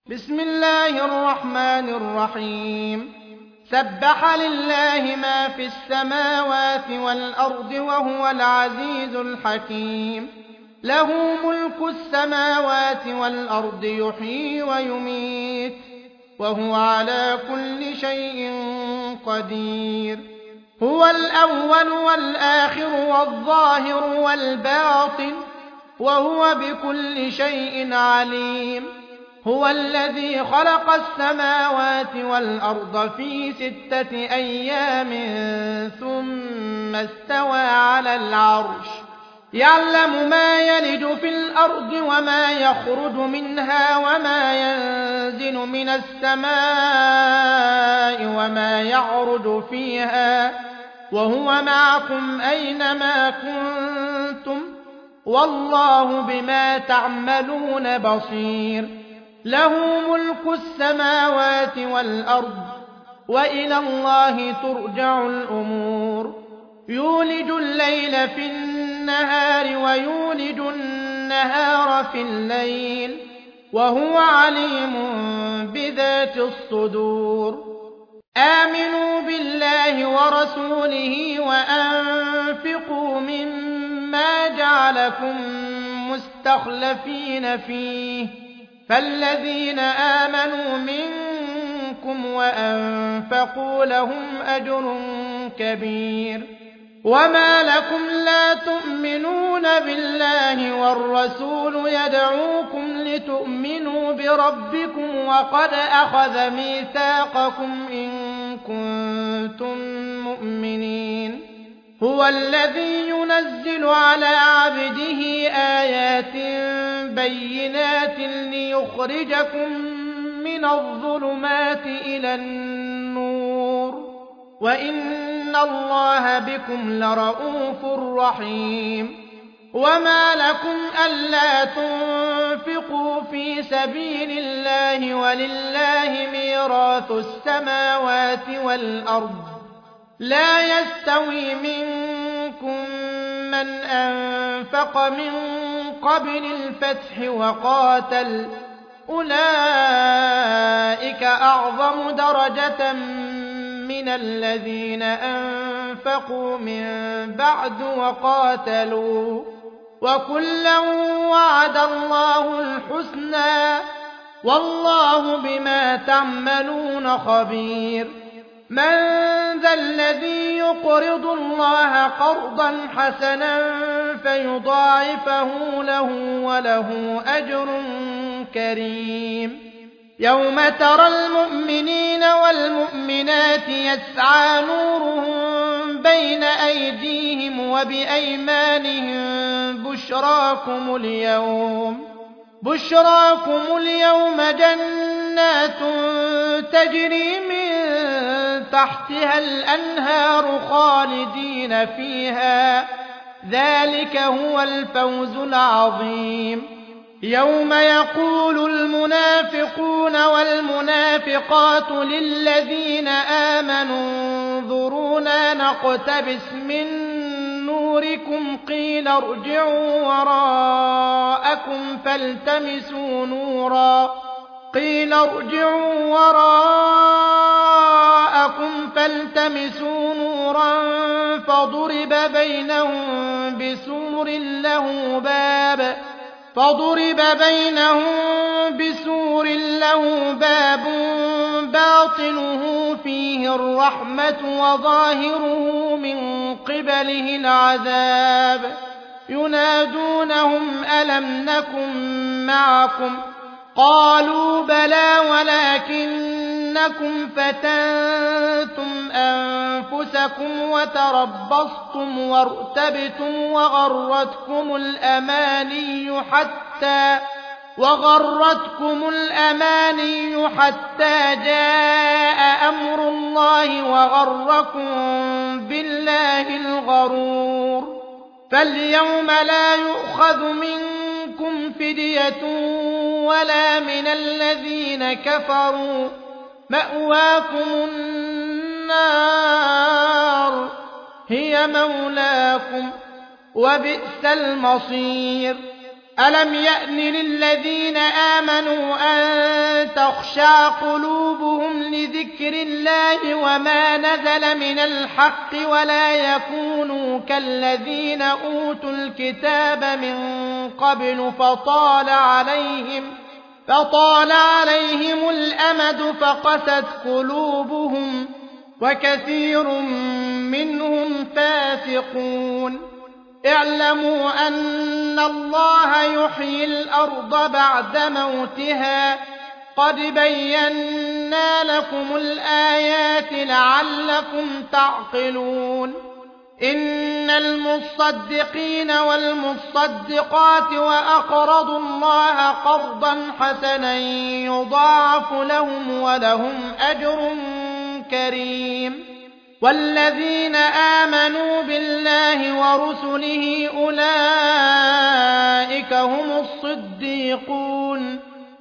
بسم الله الرحمن الرحيم سبح لله ما في السماوات والأرض وهو العزيز الحكيم له ملك السماوات والأرض يحيي ويميت وهو على كل شيء قدير هو الأول والآخر والظاهر والباطن وهو بكل شيء عليم هو الذي خلق السماوات والأرض في 6 أيام ثم استوى على العرش يعلم ما يلج في الأرض وما يخرج منها وما ينزل من السماء وما يعرج فيها وهو معكم أينما كنتم والله بما تعملون بصير له ملك السماوات والأرض وإلى الله ترجع الأمور يولج الليل في النهار ويولج النهار في الليل وهو عليم بذات الصدور آمنوا بالله ورسوله وأنفقوا مما جعلكم مستخلفين فيه فالذين آمنوا منكم وأنفقوا لهم أجر كبير وما لكم لا تؤمنون بالله والرسول يدعوكم لتؤمنوا بربكم وقد أخذ ميثاقكم إن كنتم مؤمنين هو الذي ينزل على عبده آيات بينات ليخرجكم من الظلمات إلى النور وإن الله بكم لرءوف رحيم وما لكم ألا تنفقوا في سبيل الله ولله ميراث السماوات والأرض لا يستوي منكم من أنفق من قبل الفتح وقاتل أولئك أعظم درجة من الذين أنفقوا من بعد وقاتلوا وكلا وعد الله الحسنى والله بما تعملون خبير من ذا الذي يقرض الله قرضا حسنا فيضاعفه له وله أجر كريم يوم ترى المؤمنين والمؤمنات يسعى نورهم بين أيديهم وبأيمانهم بشراكم اليوم جنات تجري من تحتها الأنهار خالدين فيها ذلك هو الفوز العظيم يوم يقول المنافقون والمنافقات للذين آمنوا انظرونا نقتبس من نوركم قيل ارجعوا وراءكم فالتمسوا نورا فضرب بينهم بسور له باب باطنه فيه الرحمة وظاهره من قبله العذاب ينادونهم ألم نكن معكم قالوا بلى ولكنكم فتنتم أنفسكم وتربصتم وارتبتم وغرتكم الأماني حتى جاء أمر الله وغركم بالله الغرور فاليوم لا يؤخذ منكم فدية ولا من الذين كفروا مأواكم النار هي مولاكم وبئس المصير ألم يأن للذين آمنوا أن تخشع قلوبهم لذكر الله وما نزل من الحق ولا يكونوا كالذين أوتوا الكتاب من قبل فطال عليهم الأمد فقست قلوبهم وكثير منهم فاسقون. اعلموا أن الله يحيي الأرض بعد موتها قد بينا لكم الآيات لعلكم تعقلون. إن المصدقين والمصدقات وأقرضوا الله قرضا حسنا يضاعف لهم ولهم أجر كريم. والذين آمنوا بالله ورسله أولئك هم الصديقون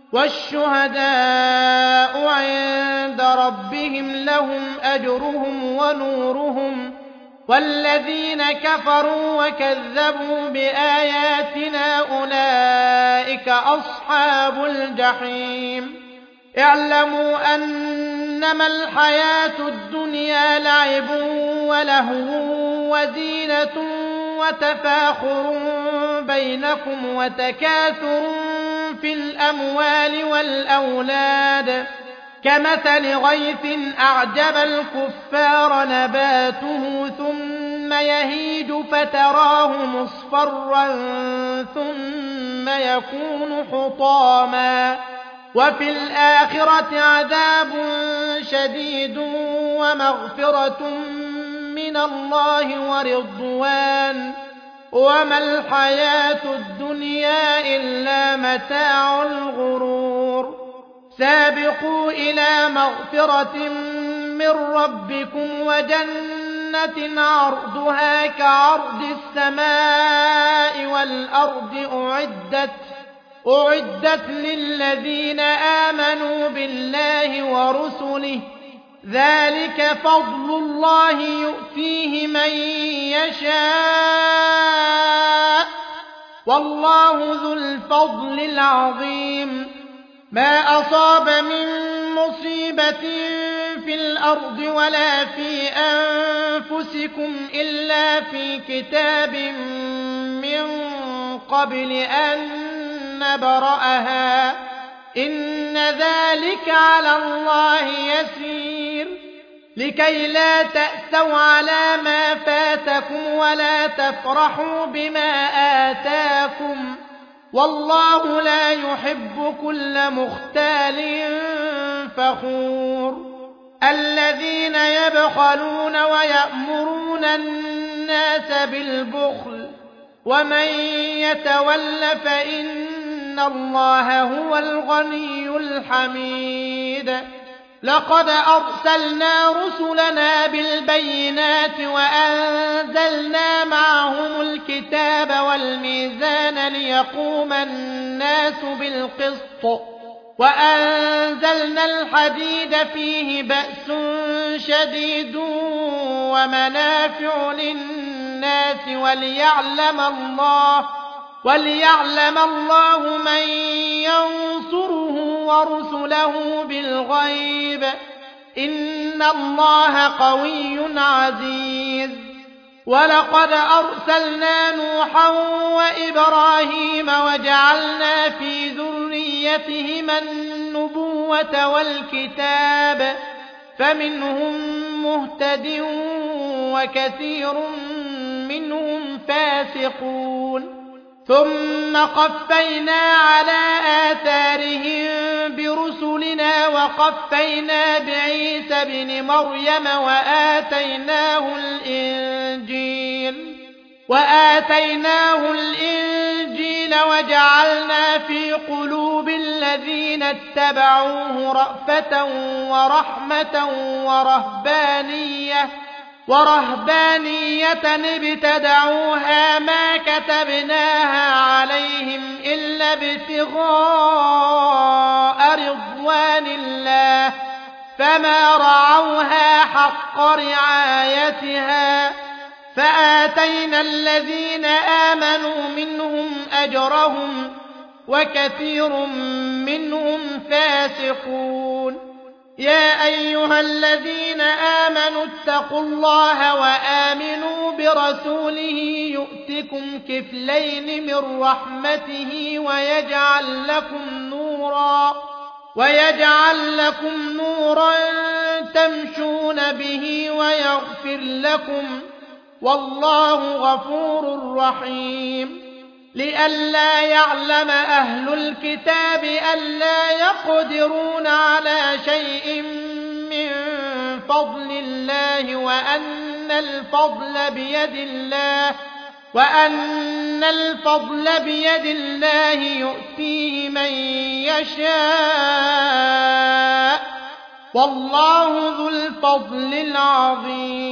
والشهداء عند ربهم لهم أجرهم ونورهم. والذين كفروا وكذبوا بآياتنا أولئك أصحاب الجحيم. اعلموا أنما الحياة الدنيا لعب ولهو وزينة وتفاخر بينكم وتكاثر في الأموال والأولاد كمثل غيث أعجب الكفار نباته ثم يهيج فتراه مصفرا ثم يكون حطاما وفي الآخرة عذاب شديد ومغفرة من الله ورضوان وما الحياة الدنيا إلا متاع الغرور. سابقوا إلى مغفرة من ربكم وجنة عرضها كعرض السماء والأرض أعدت للذين آمنوا بالله ورسله ذلك فضل الله يؤتيه من يشاء والله ذو الفضل العظيم. ما أصاب من مصيبة في الأرض ولا في أنفسكم إلا في كتاب من قبل أن نبرأها إن ذلك على الله يسير. لكي لا تأسوا على ما فاتكم ولا تفرحوا بما آتاكم والله لا يحب كل مختال فخور. الذين يبخلون ويأمرون الناس بالبخل ومن يتول فإن الله هو الغني الحميد. لقد أرسلنا رسلنا بالبينات وأنزلنا معهم الكتاب والميزان ليقوم الناس بالقسط وأنزلنا الحديد فيه بأس شديد ومنافع للناس وليعلم الله من ينصره ورسله بالغيب إن الله قوي عزيز. ولقد أرسلنا نوحا وإبراهيم وجعلنا في ذريتهما النبوة والكتاب فمنهم مهتد وكثير منهم فاسقون. ثم قفينا على آثارهم برسلنا وقفينا بعيسى بن مريم وآتيناه الإنجيل وجعلنا في قلوب الذين اتبعوه رأفة ورحمة ورهبانية ابتدعوها ما كتبناها عليهم إلا ابتغاء رضوان الله فما رعوها حق رعايتها فآتينا الذين آمنوا منهم أجرهم وكثير منهم فاسقون. يا أيها الذين آمنوا اتقوا الله وآمنوا برسوله يؤتكم كفلين من رحمته ويجعل لكم نورا تمشون به ويغفر لكم والله غفور رحيم. لئلا يعلم أهل الكتاب ألا يقدرون على شيء من فضل الله وأن الفضل بيد الله يؤتيه من يشاء والله ذو الفضل العظيم.